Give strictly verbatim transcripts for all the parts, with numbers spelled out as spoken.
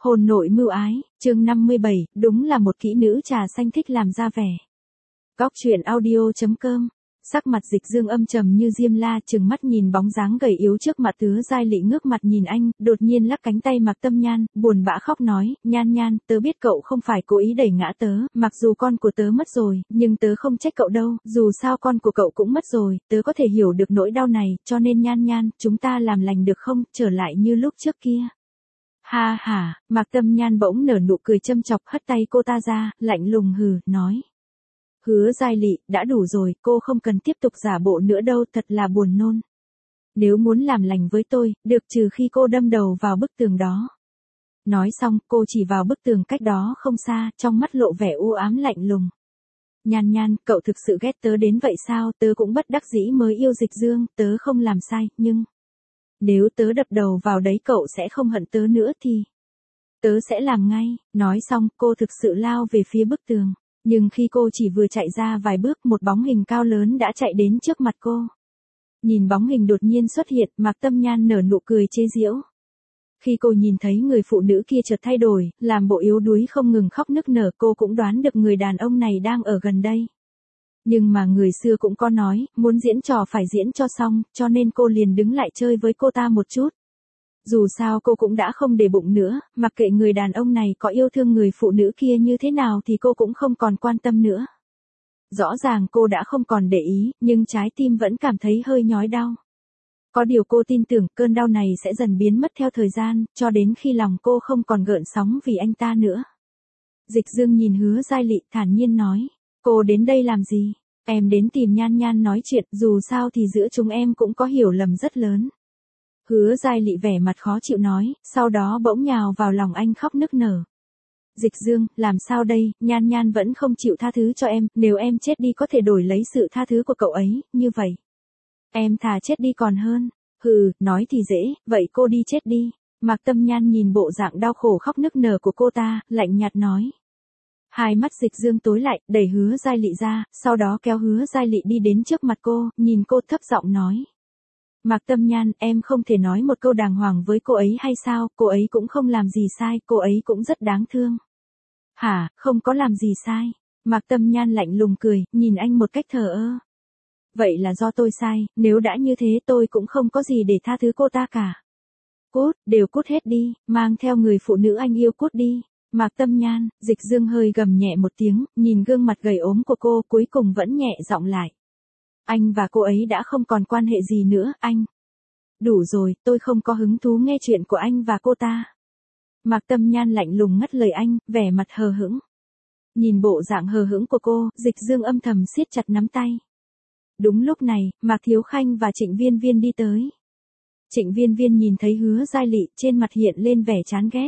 Hôn nội mưu ái, chương năm mươi bảy, đúng là một kỹ nữ trà xanh thích làm ra vẻ. Góc truyện audio chấm com. Sắc mặt Dịch Dương âm trầm như diêm la, trừng mắt nhìn bóng dáng gầy yếu trước mặt Hứa Giai Lị, ngước mặt nhìn anh, đột nhiên lắc cánh tay Mạc Tâm Nhan, buồn bã khóc nói, Nhan Nhan, tớ biết cậu không phải cố ý đẩy ngã tớ, mặc dù con của tớ mất rồi, nhưng tớ không trách cậu đâu, dù sao con của cậu cũng mất rồi, tớ có thể hiểu được nỗi đau này, cho nên Nhan Nhan, chúng ta làm lành được không, trở lại như lúc trước kia. Ha ha, Mạc Tâm Nhan bỗng nở nụ cười châm chọc, hất tay cô ta ra, lạnh lùng hừ, nói. Hứa Giai Lị, đã đủ rồi, cô không cần tiếp tục giả bộ nữa đâu, thật là buồn nôn. Nếu muốn làm lành với tôi, được trừ khi cô đâm đầu vào bức tường đó. Nói xong, cô chỉ vào bức tường cách đó không xa, trong mắt lộ vẻ u ám lạnh lùng. Nhan Nhan, cậu thực sự ghét tớ đến vậy sao, tớ cũng bất đắc dĩ mới yêu Dịch Dương, tớ không làm sai, nhưng... Nếu tớ đập đầu vào đấy cậu sẽ không hận tớ nữa thì... Tớ sẽ làm ngay, nói xong, cô thực sự lao về phía bức tường. Nhưng khi cô chỉ vừa chạy ra vài bước, một bóng hình cao lớn đã chạy đến trước mặt cô. Nhìn bóng hình đột nhiên xuất hiện, Mạc Tâm Nhan nở nụ cười chế giễu. Khi cô nhìn thấy người phụ nữ kia chợt thay đổi, làm bộ yếu đuối không ngừng khóc nức nở, cô cũng đoán được người đàn ông này đang ở gần đây. Nhưng mà người xưa cũng có nói, muốn diễn trò phải diễn cho xong, cho nên cô liền đứng lại chơi với cô ta một chút. Dù sao cô cũng đã không để bụng nữa, mặc kệ người đàn ông này có yêu thương người phụ nữ kia như thế nào thì cô cũng không còn quan tâm nữa. Rõ ràng cô đã không còn để ý, nhưng trái tim vẫn cảm thấy hơi nhói đau. Có điều cô tin tưởng cơn đau này sẽ dần biến mất theo thời gian, cho đến khi lòng cô không còn gợn sóng vì anh ta nữa. Dịch Dương nhìn Hứa Giai Lị thản nhiên nói, cô đến đây làm gì? Em đến tìm Nhan Nhan nói chuyện, dù sao thì giữa chúng em cũng có hiểu lầm rất lớn. Hứa Giai Lị vẻ mặt khó chịu nói, sau đó bỗng nhào vào lòng anh khóc nức nở. Dịch Dương, làm sao đây, Nhan Nhan vẫn không chịu tha thứ cho em, nếu em chết đi có thể đổi lấy sự tha thứ của cậu ấy, như vậy. Em thà chết đi còn hơn. Hừ, nói thì dễ, vậy cô đi chết đi. Mạc Tâm Nhan nhìn bộ dạng đau khổ khóc nức nở của cô ta, lạnh nhạt nói. Hai mắt Dịch Dương tối lại, đẩy Hứa Giai Lị ra, sau đó kéo Hứa Giai Lị đi đến trước mặt cô, nhìn cô thấp giọng nói. Mạc Tâm Nhan, em không thể nói một câu đàng hoàng với cô ấy hay sao, cô ấy cũng không làm gì sai, cô ấy cũng rất đáng thương. Hả, không có làm gì sai. Mạc Tâm Nhan lạnh lùng cười, nhìn anh một cách thờ ơ. Vậy là do tôi sai, nếu đã như thế tôi cũng không có gì để tha thứ cô ta cả. Cút, đều cút hết đi, mang theo người phụ nữ anh yêu cút đi. Mạc Tâm Nhan, Dịch Dương hơi gầm nhẹ một tiếng, nhìn gương mặt gầy ốm của cô cuối cùng vẫn nhẹ giọng lại. Anh và cô ấy đã không còn quan hệ gì nữa, anh. Đủ rồi, tôi không có hứng thú nghe chuyện của anh và cô ta. Mạc Tâm Nhan lạnh lùng ngắt lời anh, vẻ mặt hờ hững. Nhìn bộ dạng hờ hững của cô, Dịch Dương âm thầm siết chặt nắm tay. Đúng lúc này, Mạc Thiếu Khanh và Trịnh Viên Viên đi tới. Trịnh Viên Viên nhìn thấy Hứa Giai Lị, trên mặt hiện lên vẻ chán ghét.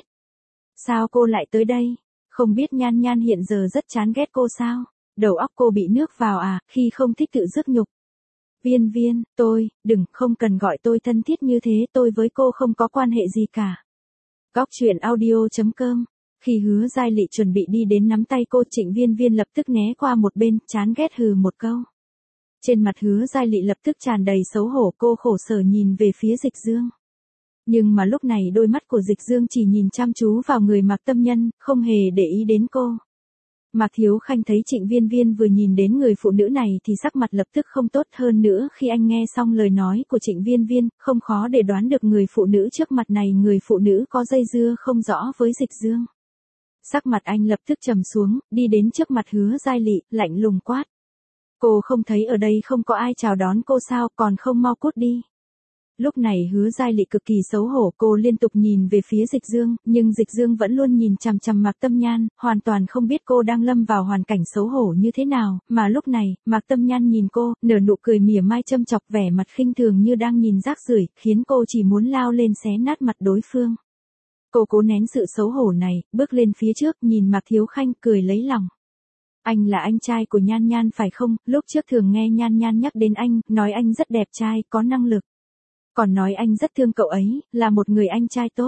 Sao cô lại tới đây? Không biết Nhan Nhan hiện giờ rất chán ghét cô sao? Đầu óc cô bị nước vào à, khi không thích tự dứt nhục. Viên Viên, tôi, đừng, không cần gọi tôi thân thiết như thế, tôi với cô không có quan hệ gì cả. Góc truyện audio chấm com. Khi Hứa Giai Lị chuẩn bị đi đến nắm tay cô, Trịnh Viên Viên lập tức né qua một bên, chán ghét hừ một câu. Trên mặt Hứa Giai Lị lập tức tràn đầy xấu hổ, cô khổ sở nhìn về phía Dịch Dương. Nhưng mà lúc này đôi mắt của Dịch Dương chỉ nhìn chăm chú vào người Mạc Tâm Nhân, không hề để ý đến cô. Mạc Thiếu Khanh thấy Trịnh Viên Viên vừa nhìn đến người phụ nữ này thì sắc mặt lập tức không tốt hơn nữa, khi anh nghe xong lời nói của Trịnh Viên Viên, không khó để đoán được người phụ nữ trước mặt này người phụ nữ có dây dưa không rõ với Dịch Dương. Sắc mặt anh lập tức trầm xuống, đi đến trước mặt Hứa Giai Lị, lạnh lùng quát. Cô không thấy ở đây không có ai chào đón cô sao, còn không mau cút đi. Lúc này Hứa Giai Lị cực kỳ xấu hổ, cô liên tục nhìn về phía Dịch Dương, nhưng Dịch Dương vẫn luôn nhìn chằm chằm Mạc Tâm Nhan, hoàn toàn không biết cô đang lâm vào hoàn cảnh xấu hổ như thế nào, mà lúc này, Mạc Tâm Nhan nhìn cô, nở nụ cười mỉa mai châm chọc, vẻ mặt khinh thường như đang nhìn rác rưởi, khiến cô chỉ muốn lao lên xé nát mặt đối phương. Cô cố nén sự xấu hổ này, bước lên phía trước, nhìn Mạc Thiếu Khanh, cười lấy lòng. Anh là anh trai của Nhan Nhan phải không, lúc trước thường nghe Nhan Nhan nhắc đến anh, nói anh rất đẹp trai, có năng lực. Còn nói anh rất thương cậu ấy, là một người anh trai tốt.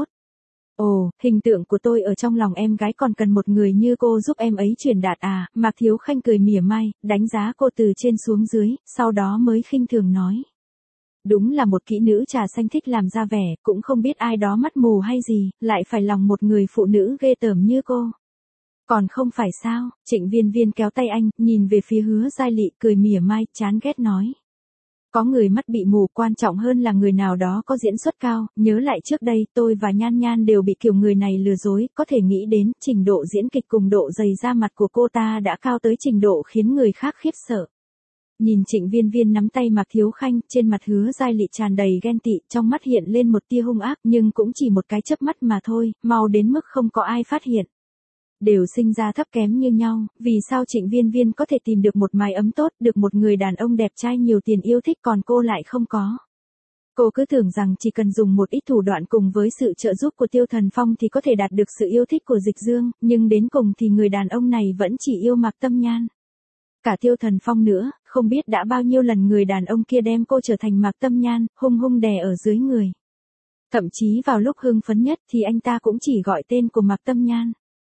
Ồ, hình tượng của tôi ở trong lòng em gái còn cần một người như cô giúp em ấy truyền đạt à, Mạc Thiếu Khanh cười mỉa mai, đánh giá cô từ trên xuống dưới, sau đó mới khinh thường nói. Đúng là một kỹ nữ trà xanh thích làm ra vẻ, cũng không biết ai đó mắt mù hay gì, lại phải lòng một người phụ nữ ghê tởm như cô. Còn không phải sao, Trịnh Viên Viên kéo tay anh, nhìn về phía Hứa Giai Lị cười mỉa mai, chán ghét nói. Có người mắt bị mù, quan trọng hơn là người nào đó có diễn xuất cao, nhớ lại trước đây tôi và Nhan Nhan đều bị kiểu người này lừa dối, có thể nghĩ đến trình độ diễn kịch cùng độ dày da mặt của cô ta đã cao tới trình độ khiến người khác khiếp sợ. Nhìn Trịnh Viên Viên nắm tay Mạc Thiếu Khanh, trên mặt Hứa Giai Lị tràn đầy ghen tị, trong mắt hiện lên một tia hung ác, nhưng cũng chỉ một cái chớp mắt mà thôi, mau đến mức không có ai phát hiện. Đều sinh ra thấp kém như nhau, vì sao Trịnh Viên Viên có thể tìm được một mái ấm tốt, được một người đàn ông đẹp trai nhiều tiền yêu thích còn cô lại không có. Cô cứ tưởng rằng chỉ cần dùng một ít thủ đoạn cùng với sự trợ giúp của Tiêu Thần Phong thì có thể đạt được sự yêu thích của Dịch Dương, nhưng đến cùng thì người đàn ông này vẫn chỉ yêu Mạc Tâm Nhan. Cả Tiêu Thần Phong nữa, không biết đã bao nhiêu lần người đàn ông kia đem cô trở thành Mạc Tâm Nhan, hung hung đè ở dưới người. Thậm chí vào lúc hưng phấn nhất thì anh ta cũng chỉ gọi tên của Mạc Tâm Nhan.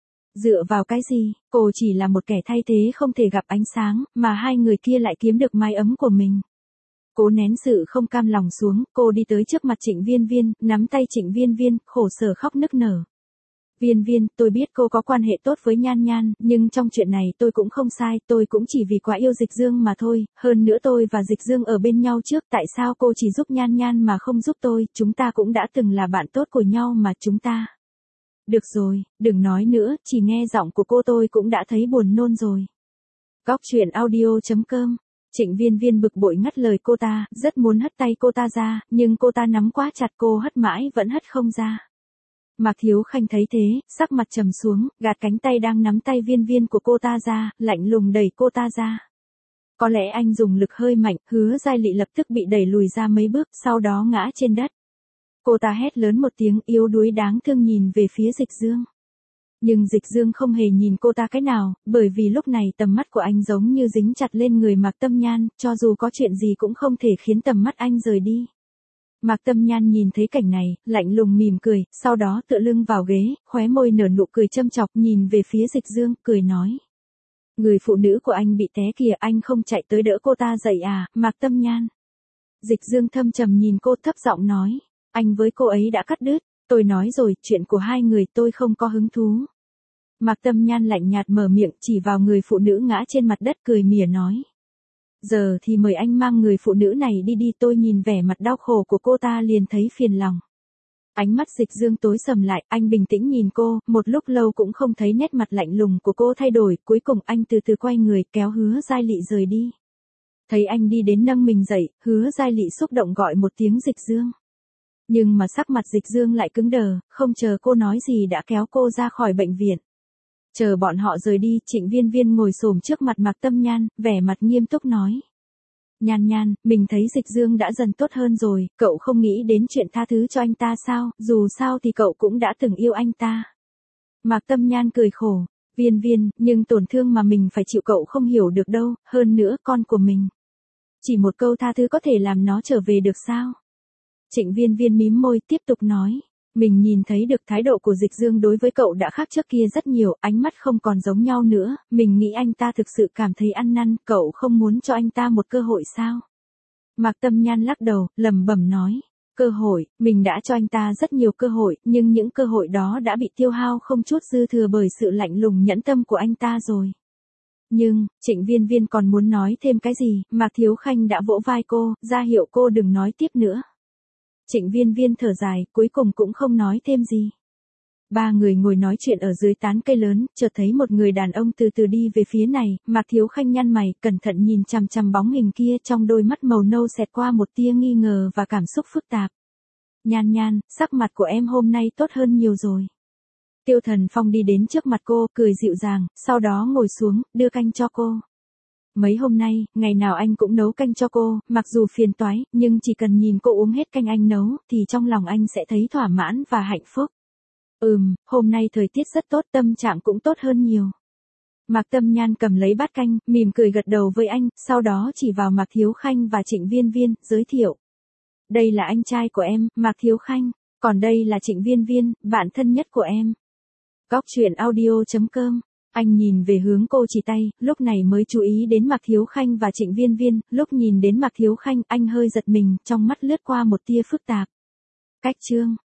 Dựa vào cái gì, cô chỉ là một kẻ thay thế không thể gặp ánh sáng, mà hai người kia lại kiếm được mái ấm của mình. Cố nén sự không cam lòng xuống, cô đi tới trước mặt Trịnh Viên Viên, nắm tay Trịnh Viên Viên, khổ sở khóc nức nở. Viên Viên, tôi biết cô có quan hệ tốt với Nhan Nhan, nhưng trong chuyện này tôi cũng không sai, tôi cũng chỉ vì quá yêu Dịch Dương mà thôi, hơn nữa tôi và Dịch Dương ở bên nhau trước, tại sao cô chỉ giúp Nhan Nhan mà không giúp tôi, chúng ta cũng đã từng là bạn tốt của nhau mà chúng ta. Được rồi, đừng nói nữa, chỉ nghe giọng của cô tôi cũng đã thấy buồn nôn rồi. Góc truyện audio chấm com. Trịnh Viên Viên bực bội ngắt lời cô ta, rất muốn hất tay cô ta ra, nhưng cô ta nắm quá chặt cô hất mãi vẫn hất không ra. Mạc Thiếu Khanh thấy thế, sắc mặt trầm xuống, gạt cánh tay đang nắm tay Viên Viên của cô ta ra, lạnh lùng đẩy cô ta ra. Có lẽ anh dùng lực hơi mạnh, Hứa Giai Lị lập tức bị đẩy lùi ra mấy bước, sau đó ngã trên đất. Cô ta hét lớn một tiếng yếu đuối đáng thương nhìn về phía Dịch Dương. Nhưng Dịch Dương không hề nhìn cô ta cái nào, bởi vì lúc này tầm mắt của anh giống như dính chặt lên người Mạc Tâm Nhan, cho dù có chuyện gì cũng không thể khiến tầm mắt anh rời đi. Mạc Tâm Nhan nhìn thấy cảnh này, lạnh lùng mỉm cười, sau đó tựa lưng vào ghế, khóe môi nở nụ cười châm chọc nhìn về phía Dịch Dương, cười nói. Người phụ nữ của anh bị té kìa, anh không chạy tới đỡ cô ta dậy à, Mạc Tâm Nhan. Dịch Dương thâm trầm nhìn cô thấp giọng nói. Anh với cô ấy đã cắt đứt, tôi nói rồi, chuyện của hai người tôi không có hứng thú. Mạc Tâm Nhan lạnh nhạt mở miệng chỉ vào người phụ nữ ngã trên mặt đất cười mỉa nói. Giờ thì mời anh mang người phụ nữ này đi đi, tôi nhìn vẻ mặt đau khổ của cô ta liền thấy phiền lòng. Ánh mắt Dịch Dương tối sầm lại, anh bình tĩnh nhìn cô, một lúc lâu cũng không thấy nét mặt lạnh lùng của cô thay đổi, cuối cùng anh từ từ quay người kéo Hứa Giai Lị rời đi. Thấy anh đi đến nâng mình dậy, Hứa Giai Lị xúc động gọi một tiếng Dịch Dương. Nhưng mà sắc mặt Dịch Dương lại cứng đờ, không chờ cô nói gì đã kéo cô ra khỏi bệnh viện. Chờ bọn họ rời đi, Trịnh Viên Viên ngồi xổm trước mặt Mạc Tâm Nhan, vẻ mặt nghiêm túc nói. Nhan Nhan, mình thấy Dịch Dương đã dần tốt hơn rồi, cậu không nghĩ đến chuyện tha thứ cho anh ta sao, dù sao thì cậu cũng đã từng yêu anh ta. Mạc Tâm Nhan cười khổ, Viên Viên, nhưng tổn thương mà mình phải chịu cậu không hiểu được đâu, hơn nữa con của mình. Chỉ một câu tha thứ có thể làm nó trở về được sao? Trịnh Viên Viên mím môi tiếp tục nói. Mình nhìn thấy được thái độ của Dịch Dương đối với cậu đã khác trước kia rất nhiều, ánh mắt không còn giống nhau nữa, mình nghĩ anh ta thực sự cảm thấy ăn năn, cậu không muốn cho anh ta một cơ hội sao? Mạc Tâm Nhan lắc đầu, lẩm bẩm nói, cơ hội, mình đã cho anh ta rất nhiều cơ hội, nhưng những cơ hội đó đã bị tiêu hao không chút dư thừa bởi sự lạnh lùng nhẫn tâm của anh ta rồi. Nhưng, Trịnh Viên Viên còn muốn nói thêm cái gì, Mạc Thiếu Khanh đã vỗ vai cô, ra hiệu cô đừng nói tiếp nữa. Trịnh Viên Viên thở dài, cuối cùng cũng không nói thêm gì. Ba người ngồi nói chuyện ở dưới tán cây lớn, chợt thấy một người đàn ông từ từ đi về phía này, Mạc Thiếu Khanh nhăn mày, cẩn thận nhìn chằm chằm bóng hình kia, trong đôi mắt màu nâu xẹt qua một tia nghi ngờ và cảm xúc phức tạp. Nhan Nhan, sắc mặt của em hôm nay tốt hơn nhiều rồi. Tiêu Thần Phong đi đến trước mặt cô, cười dịu dàng, sau đó ngồi xuống, đưa canh cho cô. Mấy hôm nay, ngày nào anh cũng nấu canh cho cô, mặc dù phiền toái, nhưng chỉ cần nhìn cô uống hết canh anh nấu, thì trong lòng anh sẽ thấy thỏa mãn và hạnh phúc. Ừm, hôm nay thời tiết rất tốt, tâm trạng cũng tốt hơn nhiều. Mạc Tâm Nhan cầm lấy bát canh, mỉm cười gật đầu với anh, sau đó chỉ vào Mạc Thiếu Khanh và Trịnh Viên Viên, giới thiệu. Đây là anh trai của em, Mạc Thiếu Khanh, còn đây là Trịnh Viên Viên, bạn thân nhất của em. Góc truyện audio chấm com Anh nhìn về hướng cô chỉ tay, lúc này mới chú ý đến Mạc Thiếu Khanh và Trịnh Viên Viên, lúc nhìn đến Mạc Thiếu Khanh, anh hơi giật mình, trong mắt lướt qua một tia phức tạp. Cách chương